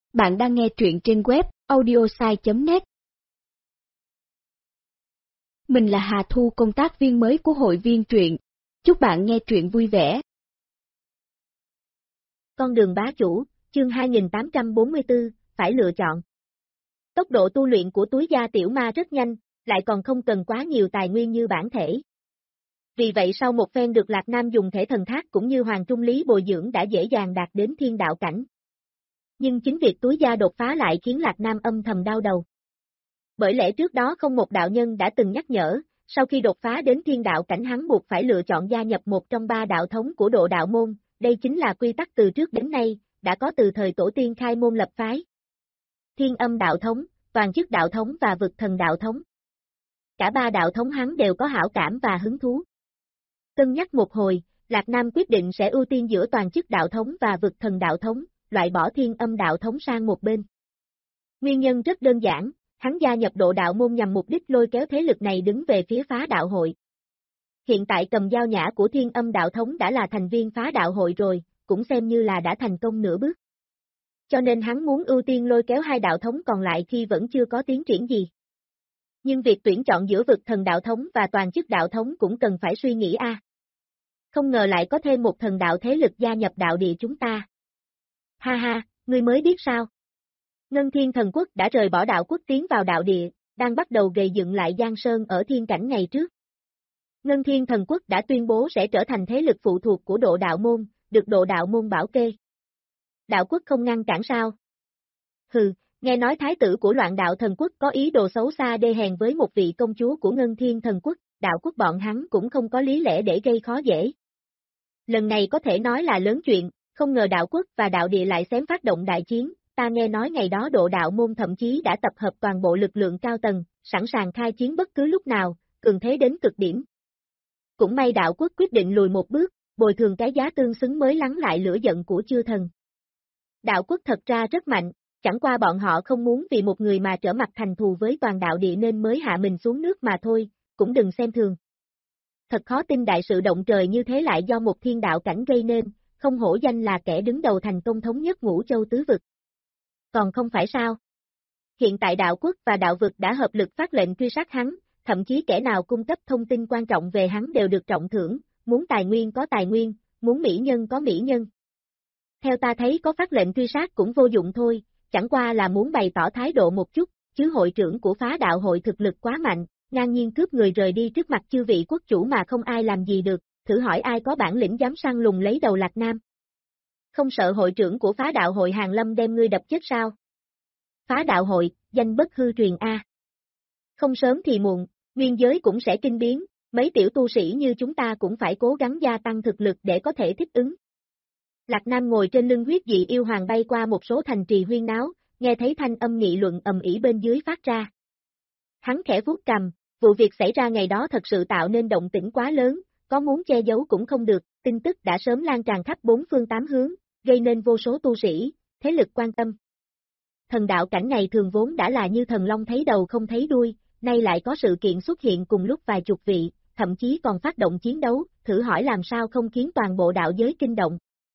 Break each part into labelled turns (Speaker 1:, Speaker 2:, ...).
Speaker 1: Bạn đang nghe truyện trên web audiosai.net. Mình là Hà Thu, công tác viên mới của hội viên truyện. Chúc bạn nghe truyện vui vẻ.
Speaker 2: Con đường bá chủ, chương 2844, phải lựa chọn. Tốc độ tu luyện của túi da tiểu ma rất nhanh, lại còn không cần quá nhiều tài nguyên như bản thể. Vì vậy sau một phen được Lạc Nam dùng thể thần thác cũng như Hoàng Trung Lý bồi dưỡng đã dễ dàng đạt đến thiên đạo cảnh. Nhưng chính việc túi da đột phá lại khiến Lạc Nam âm thầm đau đầu. Bởi lẽ trước đó không một đạo nhân đã từng nhắc nhở, sau khi đột phá đến thiên đạo cảnh hắn buộc phải lựa chọn gia nhập một trong ba đạo thống của độ đạo môn, đây chính là quy tắc từ trước đến nay, đã có từ thời tổ tiên khai môn lập phái. Thiên âm đạo thống, toàn chức đạo thống và vực thần đạo thống. Cả ba đạo thống hắn đều có hảo cảm và hứng thú. Cân nhắc một hồi, Lạc Nam quyết định sẽ ưu tiên giữa toàn chức đạo thống và vực thần đạo thống, loại bỏ thiên âm đạo thống sang một bên. Nguyên nhân rất đơn giản, hắn gia nhập độ đạo môn nhằm mục đích lôi kéo thế lực này đứng về phía phá đạo hội. Hiện tại cầm dao nhã của thiên âm đạo thống đã là thành viên phá đạo hội rồi, cũng xem như là đã thành công nửa bước. Cho nên hắn muốn ưu tiên lôi kéo hai đạo thống còn lại khi vẫn chưa có tiến triển gì. Nhưng việc tuyển chọn giữa vực thần đạo thống và toàn chức đạo thống cũng cần phải suy nghĩ a. Không ngờ lại có thêm một thần đạo thế lực gia nhập đạo địa chúng ta. Ha ha, ngươi mới biết sao? Ngân Thiên Thần Quốc đã rời bỏ đạo quốc tiến vào đạo địa, đang bắt đầu gây dựng lại Giang Sơn ở thiên cảnh ngày trước. Ngân Thiên Thần Quốc đã tuyên bố sẽ trở thành thế lực phụ thuộc của độ đạo môn, được độ đạo môn bảo kê. Đạo quốc không ngăn cản sao? Hừ, nghe nói thái tử của Loạn Đạo Thần Quốc có ý đồ xấu xa đê hèn với một vị công chúa của Ngân Thiên Thần Quốc, đạo quốc bọn hắn cũng không có lý lẽ để gây khó dễ. Lần này có thể nói là lớn chuyện, không ngờ đạo quốc và đạo địa lại xém phát động đại chiến, ta nghe nói ngày đó độ đạo môn thậm chí đã tập hợp toàn bộ lực lượng cao tầng, sẵn sàng khai chiến bất cứ lúc nào, cường thế đến cực điểm. Cũng may đạo quốc quyết định lùi một bước, bồi thường cái giá tương xứng mới lắng lại lửa giận của chư thần. Đạo quốc thật ra rất mạnh, chẳng qua bọn họ không muốn vì một người mà trở mặt thành thù với toàn đạo địa nên mới hạ mình xuống nước mà thôi, cũng đừng xem thường. Thật khó tin đại sự động trời như thế lại do một thiên đạo cảnh gây nên, không hổ danh là kẻ đứng đầu thành công thống nhất ngũ châu tứ vực. Còn không phải sao? Hiện tại đạo quốc và đạo vực đã hợp lực phát lệnh truy sát hắn, thậm chí kẻ nào cung cấp thông tin quan trọng về hắn đều được trọng thưởng, muốn tài nguyên có tài nguyên, muốn mỹ nhân có mỹ nhân. Theo ta thấy có phát lệnh truy sát cũng vô dụng thôi, chẳng qua là muốn bày tỏ thái độ một chút, chứ hội trưởng của phá đạo hội thực lực quá mạnh, ngang nhiên cướp người rời đi trước mặt chư vị quốc chủ mà không ai làm gì được, thử hỏi ai có bản lĩnh dám săn lùng lấy đầu Lạc Nam. Không sợ hội trưởng của phá đạo hội Hàng Lâm đem ngươi đập chết sao? Phá đạo hội, danh bất hư truyền a. Không sớm thì muộn, nguyên giới cũng sẽ kinh biến, mấy tiểu tu sĩ như chúng ta cũng phải cố gắng gia tăng thực lực để có thể thích ứng. Lạc Nam ngồi trên lưng huyết dị yêu hoàng bay qua một số thành trì huyên náo, nghe thấy thanh âm nghị luận ầm ĩ bên dưới phát ra. Hắn khẽ vuốt cằm, vụ việc xảy ra ngày đó thật sự tạo nên động tĩnh quá lớn, có muốn che giấu cũng không được, tin tức đã sớm lan tràn khắp bốn phương tám hướng, gây nên vô số tu sĩ, thế lực quan tâm. Thần đạo cảnh này thường vốn đã là như thần long thấy đầu không thấy đuôi, nay lại có sự kiện xuất hiện cùng lúc vài chục vị, thậm chí còn phát động chiến đấu, thử hỏi làm sao không khiến toàn bộ đạo giới kinh động.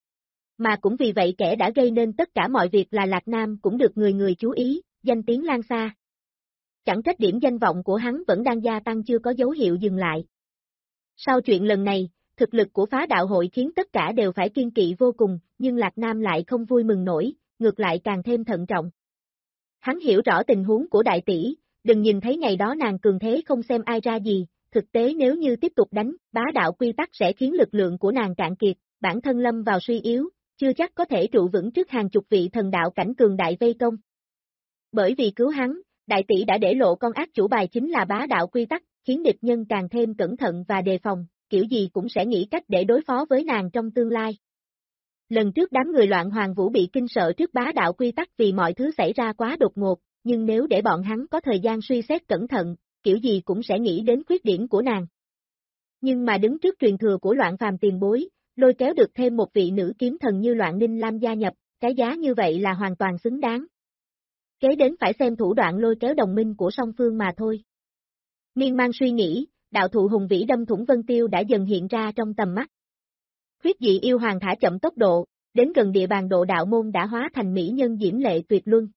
Speaker 2: Mà cũng vì vậy kẻ đã gây nên tất cả mọi việc là Lạc Nam cũng được người người chú ý, danh tiếng lan xa. Chẳng trách điểm danh vọng của hắn vẫn đang gia tăng chưa có dấu hiệu dừng lại. Sau chuyện lần này, thực lực của phá đạo hội khiến tất cả đều phải kiên kỵ vô cùng, nhưng Lạc Nam lại không vui mừng nổi, ngược lại càng thêm thận trọng. Hắn hiểu rõ tình huống của đại tỷ, đừng nhìn thấy ngày đó nàng cường thế không xem ai ra gì, thực tế nếu như tiếp tục đánh, bá đạo quy tắc sẽ khiến lực lượng của nàng cạn kiệt, bản thân lâm vào suy yếu, chưa chắc có thể trụ vững trước hàng chục vị thần đạo cảnh cường đại vây công. Bởi vì cứu hắn, đại tỷ đã để lộ con ác chủ bài chính là bá đạo quy tắc, khiến địch nhân càng thêm cẩn thận và đề phòng, kiểu gì cũng sẽ nghĩ cách để đối phó với nàng trong tương lai. Lần trước đám người Loạn Hoàng Vũ bị kinh sợ trước bá đạo quy tắc vì mọi thứ xảy ra quá đột ngột, nhưng nếu để bọn hắn có thời gian suy xét cẩn thận, kiểu gì cũng sẽ nghĩ đến khuyết điểm của nàng. Nhưng mà đứng trước truyền thừa của Loạn Phàm tiền bối, lôi kéo được thêm một vị nữ kiếm thần như Loạn Ninh Lam gia nhập, cái giá như vậy là hoàn toàn xứng đáng. Kế đến phải xem thủ đoạn lôi kéo đồng minh của song phương mà thôi. Miên man suy nghĩ, đạo thụ hùng vĩ đâm thủng vân tiêu đã dần hiện ra trong tầm mắt. Huyết dị yêu hoàng thả chậm tốc độ, đến gần địa bàn Độ Đạo Môn đã hóa thành mỹ nhân diễm lệ tuyệt luân.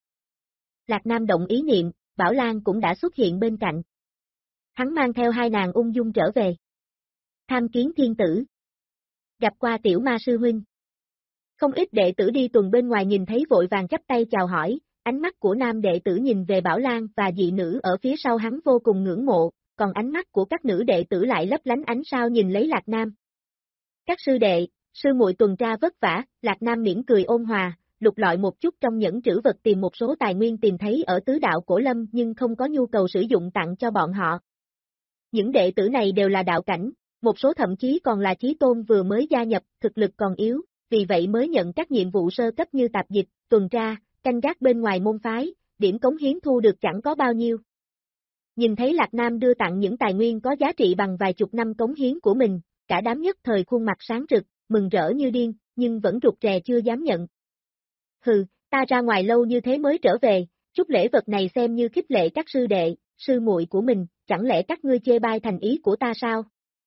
Speaker 2: Lạc Nam động ý niệm, Bảo Lan cũng đã xuất hiện bên cạnh. Hắn mang theo hai nàng ung dung trở về. Tham kiến thiên tử. Gặp qua tiểu ma sư huynh. Không ít đệ tử đi tuần bên ngoài nhìn thấy vội vàng chắp tay chào hỏi, ánh mắt của nam đệ tử nhìn về Bảo Lan và dị nữ ở phía sau hắn vô cùng ngưỡng mộ, còn ánh mắt của các nữ đệ tử lại lấp lánh ánh sao nhìn lấy Lạc Nam. Các sư đệ, sư muội tuần tra vất vả, Lạc Nam mỉm cười ôn hòa, lục lọi một chút trong nhẫn trữ vật tìm một số tài nguyên tìm thấy ở tứ đạo cổ lâm nhưng không có nhu cầu sử dụng tặng cho bọn họ. Những đệ tử này đều là đạo cảnh, một số thậm chí còn là chí tôn vừa mới gia nhập, thực lực còn yếu, vì vậy mới nhận các nhiệm vụ sơ cấp như tạp dịch, tuần tra, canh gác bên ngoài môn phái, điểm cống hiến thu được chẳng có bao nhiêu. Nhìn thấy Lạc Nam đưa tặng những tài nguyên có giá trị bằng vài chục năm cống hiến của mình, cả đám nhất thời khuôn mặt sáng rực, mừng rỡ như điên, nhưng vẫn rụt rè chưa dám nhận. Hừ, ta ra ngoài lâu như thế mới trở về, chút lễ vật này xem như khích lệ các sư đệ, sư muội của mình, chẳng lẽ các ngươi chê bai thành ý của ta sao?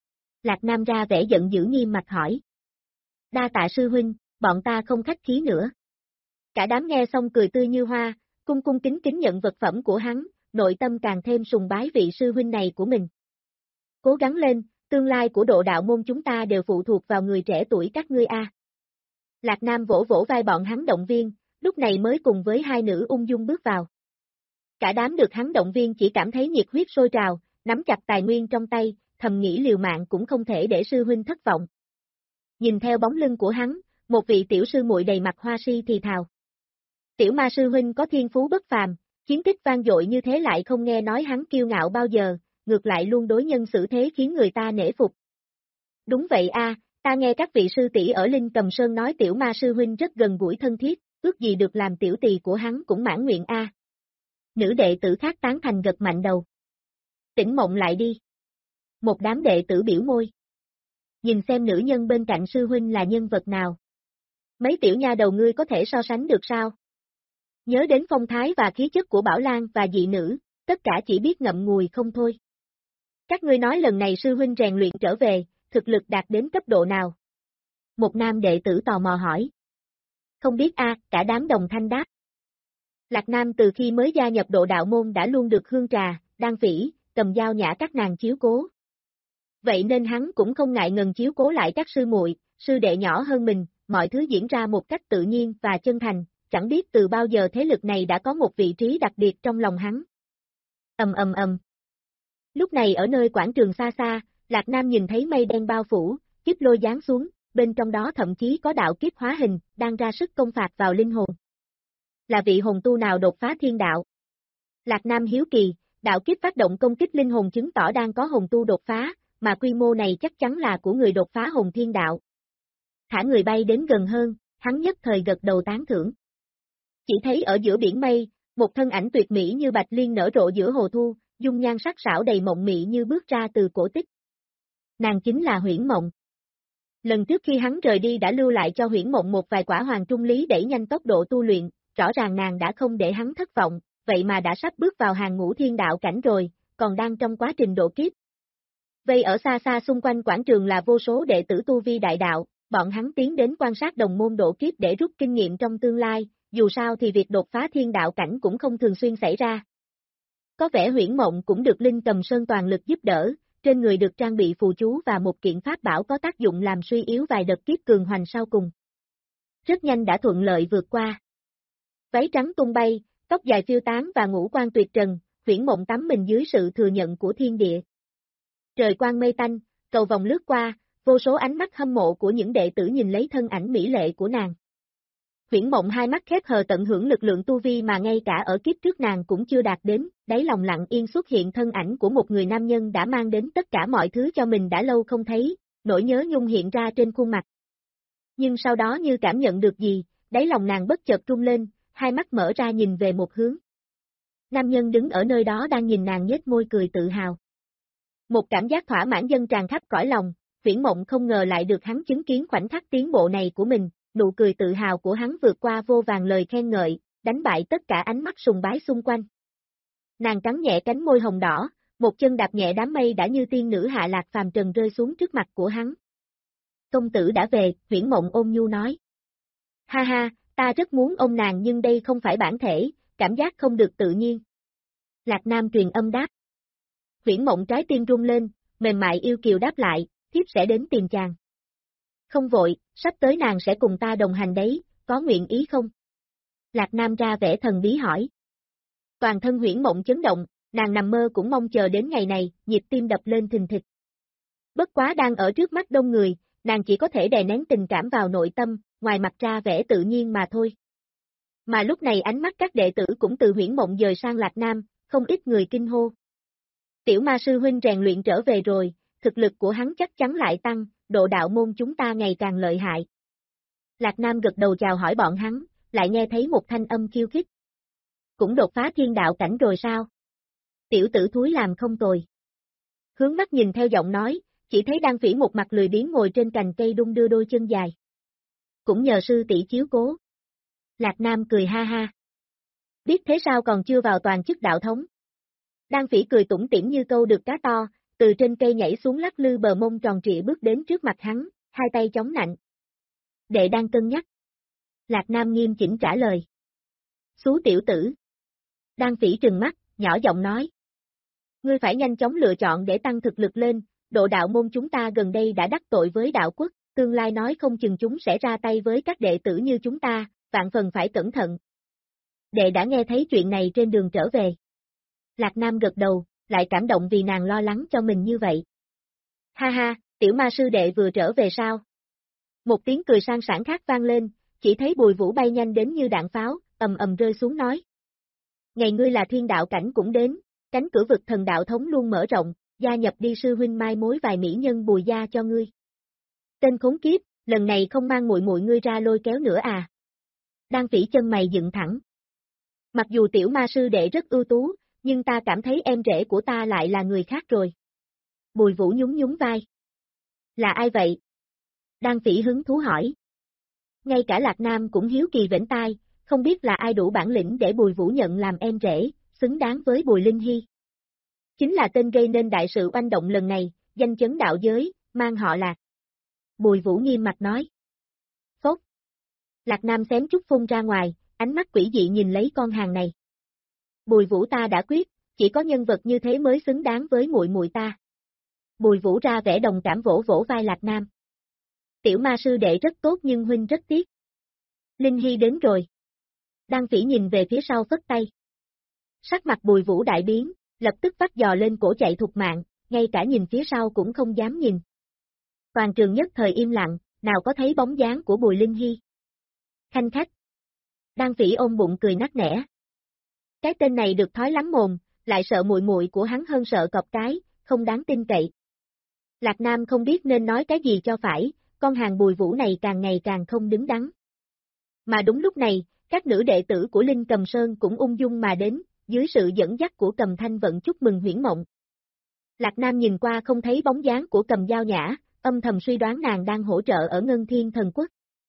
Speaker 2: Lạc Nam ra vẻ giận dữ nghiêm mặt hỏi. Đa tạ sư huynh, bọn ta không khách khí nữa. Cả đám nghe xong cười tươi như hoa, cung cung kính kính nhận vật phẩm của hắn, nội tâm càng thêm sùng bái vị sư huynh này của mình. Cố gắng lên, tương lai của Độ Đạo Môn chúng ta đều phụ thuộc vào người trẻ tuổi các ngươi a. Lạc Nam vỗ vỗ vai bọn hắn động viên, lúc này mới cùng với hai nữ ung dung bước vào. Cả đám được hắn động viên chỉ cảm thấy nhiệt huyết sôi trào, nắm chặt tài nguyên trong tay, thầm nghĩ liều mạng cũng không thể để sư huynh thất vọng. Nhìn theo bóng lưng của hắn, một vị tiểu sư muội đầy mặt hoa si thì thào. Tiểu ma sư huynh có thiên phú bất phàm, chiến tích vang dội như thế lại không nghe nói hắn kiêu ngạo bao giờ, ngược lại luôn đối nhân xử thế khiến người ta nể phục. Đúng vậy a, ta nghe các vị sư tỷ ở Linh Cầm Sơn nói tiểu ma sư huynh rất gần gũi thân thiết, ước gì được làm tiểu tỳ của hắn cũng mãn nguyện a. Nữ đệ tử khác tán thành gật mạnh đầu. Tỉnh mộng lại đi. Một đám đệ tử biểu môi. Nhìn xem nữ nhân bên cạnh sư huynh là nhân vật nào. Mấy tiểu nha đầu ngươi có thể so sánh được sao? Nhớ đến phong thái và khí chất của Bảo Lan và dị nữ, tất cả chỉ biết ngậm ngùi không thôi. Các ngươi nói lần này sư huynh rèn luyện trở về, thực lực đạt đến cấp độ nào? Một nam đệ tử tò mò hỏi. Không biết a, cả đám đồng thanh đáp. Lạc Nam từ khi mới gia nhập Độ Đạo Môn đã luôn được Hương Trà, Đan Phỉ, Cầm Dao Nhã các nàng chiếu cố. Vậy nên hắn cũng không ngại ngần chiếu cố lại các sư muội, sư đệ nhỏ hơn mình, mọi thứ diễn ra một cách tự nhiên và chân thành, chẳng biết từ bao giờ thế lực này đã có một vị trí đặc biệt trong lòng hắn. Ầm. Lúc này ở nơi quảng trường xa xa, Lạc Nam nhìn thấy mây đen bao phủ, kiếp lôi giáng xuống, bên trong đó thậm chí có đạo kiếp hóa hình, đang ra sức công phạt vào linh hồn. Là vị hồn tu nào đột phá thiên đạo? Lạc Nam hiếu kỳ, đạo kiếp phát động công kích linh hồn chứng tỏ đang có hồn tu đột phá, mà quy mô này chắc chắn là của người đột phá hồn thiên đạo. Thả người bay đến gần hơn, hắn nhất thời gật đầu tán thưởng. Chỉ thấy ở giữa biển mây, một thân ảnh tuyệt mỹ như bạch liên nở rộ giữa hồ thu, dung nhan sắc sảo đầy mộng mị như bước ra từ cổ tích. Nàng chính là Huyễn Mộng. Lần trước khi hắn rời đi đã lưu lại cho Huyễn Mộng một vài quả hoàng trung lý đẩy nhanh tốc độ tu luyện, rõ ràng nàng đã không để hắn thất vọng, vậy mà đã sắp bước vào hàng ngũ thiên đạo cảnh rồi, còn đang trong quá trình độ kiếp. Vây ở xa xa xung quanh quảng trường là vô số đệ tử tu vi đại đạo, bọn hắn tiến đến quan sát đồng môn độ kiếp để rút kinh nghiệm trong tương lai, dù sao thì việc đột phá thiên đạo cảnh cũng không thường xuyên xảy ra. Có vẻ Huyễn Mộng cũng được Linh Cầm Sơn toàn lực giúp đỡ, trên người được trang bị phù chú và một kiện pháp bảo có tác dụng làm suy yếu vài đợt kiếp cường hoành sau cùng. Rất nhanh đã thuận lợi vượt qua. Váy trắng tung bay, tóc dài phiêu tán và ngũ quan tuyệt trần, Huyễn Mộng tắm mình dưới sự thừa nhận của thiên địa. Trời quang mây tanh, cầu vòng lướt qua, vô số ánh mắt hâm mộ của những đệ tử nhìn lấy thân ảnh mỹ lệ của nàng. Huyễn Mộng hai mắt khép hờ tận hưởng lực lượng tu vi mà ngay cả ở kiếp trước nàng cũng chưa đạt đến, đáy lòng lặng yên xuất hiện thân ảnh của một người nam nhân đã mang đến tất cả mọi thứ cho mình đã lâu không thấy, nỗi nhớ nhung hiện ra trên khuôn mặt. Nhưng sau đó như cảm nhận được gì, đáy lòng nàng bất chợt rung lên, hai mắt mở ra nhìn về một hướng. Nam nhân đứng ở nơi đó đang nhìn nàng nhếch môi cười tự hào. Một cảm giác thỏa mãn dâng tràn khắp cõi lòng, Huyễn Mộng không ngờ lại được hắn chứng kiến khoảnh khắc tiến bộ này của mình, nụ cười tự hào của hắn vượt qua vô vàn lời khen ngợi, đánh bại tất cả ánh mắt sùng bái xung quanh. Nàng cắn nhẹ cánh môi hồng đỏ, một chân đạp nhẹ đám mây đã như tiên nữ hạ lạc phàm trần rơi xuống trước mặt của hắn. Công tử đã về, Huyễn Mộng ôn nhu nói. Ha ha, ta rất muốn ôm nàng nhưng đây không phải bản thể, cảm giác không được tự nhiên. Lạc Nam truyền âm đáp. Huyễn Mộng trái tim rung lên, mềm mại yêu kiều đáp lại, thiếp sẽ đến tìm chàng. Không vội, sắp tới nàng sẽ cùng ta đồng hành đấy, có nguyện ý không? Lạc Nam ra vẻ thần bí hỏi. Toàn thân Huyễn Mộng chấn động, nàng nằm mơ cũng mong chờ đến ngày này, nhịp tim đập lên thình thịch. Bất quá đang ở trước mắt đông người, nàng chỉ có thể đè nén tình cảm vào nội tâm, ngoài mặt ra vẻ tự nhiên mà thôi. Mà lúc này ánh mắt các đệ tử cũng từ Huyễn Mộng dời sang Lạc Nam, không ít người kinh hô. Tiểu ma sư huynh rèn luyện trở về rồi, thực lực của hắn chắc chắn lại tăng, độ đạo môn chúng ta ngày càng lợi hại. Lạc Nam gật đầu chào hỏi bọn hắn, lại nghe thấy một thanh âm khiêu khích. Cũng đột phá thiên đạo cảnh rồi sao? Tiểu tử thúi làm không tồi. Hướng mắt nhìn theo giọng nói, chỉ thấy Đan Phỉ một mặt lười biếng ngồi trên cành cây đung đưa đôi chân dài. Cũng nhờ sư tỷ chiếu cố. Lạc Nam cười ha ha. Biết thế sao còn chưa vào toàn chức đạo thống. Đan Phỉ cười tủm tỉm như câu được cá to, từ trên cây nhảy xuống lắc lư bờ mông tròn trịa bước đến trước mặt hắn, hai tay chống nạnh. Đệ đang cân nhắc. Lạc Nam nghiêm chỉnh trả lời. Xú tiểu tử. Đan Phỉ trừng mắt, nhỏ giọng nói. Ngươi phải nhanh chóng lựa chọn để tăng thực lực lên, độ đạo môn chúng ta gần đây đã đắc tội với đạo quốc, tương lai nói không chừng chúng sẽ ra tay với các đệ tử như chúng ta, vạn phần phải cẩn thận. Đệ đã nghe thấy chuyện này trên đường trở về. Lạc Nam gật đầu, lại cảm động vì nàng lo lắng cho mình như vậy. Ha ha, tiểu ma sư đệ vừa trở về sao? Một tiếng cười sang sảng khác vang lên, chỉ thấy Bùi Vũ bay nhanh đến như đạn pháo, ầm ầm rơi xuống nói. Ngày ngươi là thiên đạo cảnh cũng đến, cánh cửa vực thần đạo thống luôn mở rộng, gia nhập đi sư huynh mai mối vài mỹ nhân Bùi gia cho ngươi. Tên khốn kiếp, lần này không mang muội muội ngươi ra lôi kéo nữa à? Đan Phỉ chân mày dựng thẳng. Mặc dù tiểu ma sư đệ rất ưu tú, nhưng ta cảm thấy em rể của ta lại là người khác rồi. Bùi Vũ nhún nhún vai. Là ai vậy? Đan Phỉ hứng thú hỏi. Ngay cả Lạc Nam cũng hiếu kỳ vểnh tai, không biết là ai đủ bản lĩnh để Bùi Vũ nhận làm em rể, xứng đáng với Bùi Linh Hy. Chính là tên gây nên đại sự oanh động lần này, danh chấn đạo giới, mang họ Lạc. Bùi Vũ nghiêm mặt nói. Phốt. Lạc Nam xém chút phun ra ngoài, ánh mắt quỷ dị nhìn lấy con hàng này. Bùi Vũ ta đã quyết, chỉ có nhân vật như thế mới xứng đáng với muội muội ta. Bùi Vũ ra vẻ đồng cảm vỗ vỗ vai Lạc Nam. Tiểu ma sư đệ rất tốt nhưng huynh rất tiếc. Linh Hy đến rồi. Đan Phỉ nhìn về phía sau phất tay. Sắc mặt Bùi Vũ đại biến, lập tức vắt giò lên cổ chạy thục mạng, ngay cả nhìn phía sau cũng không dám nhìn. Toàn trường nhất thời im lặng, nào có thấy bóng dáng của Bùi Linh Hy. Khanh khách. Đan Phỉ ôm bụng cười nắc nẻ. Cái tên này được thói lắm mồm, lại sợ muội muội của hắn hơn sợ cọp cái, không đáng tin cậy. Lạc Nam không biết nên nói cái gì cho phải, con hàng Bùi Vũ này càng ngày càng không đứng đắn. Mà đúng lúc này, các nữ đệ tử của Linh Cầm Sơn cũng ung dung mà đến, dưới sự dẫn dắt của Cầm Thanh Vận chúc mừng Huyễn Mộng. Lạc Nam nhìn qua không thấy bóng dáng của Cầm Giao Nhã, âm thầm suy đoán nàng đang hỗ trợ ở Ngân Thiên Thần Quốc.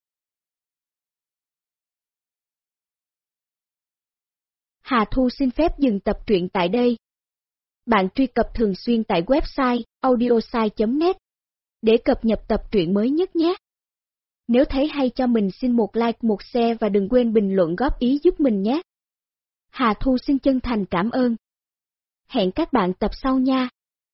Speaker 1: Hà Thu xin phép dừng tập truyện tại đây. Bạn truy cập thường xuyên tại website audiosai.net để cập nhật tập truyện mới nhất nhé. Nếu thấy hay cho mình xin một like một share và đừng quên bình luận góp ý giúp mình nhé. Hà Thu xin chân thành cảm ơn. Hẹn các bạn tập sau nha.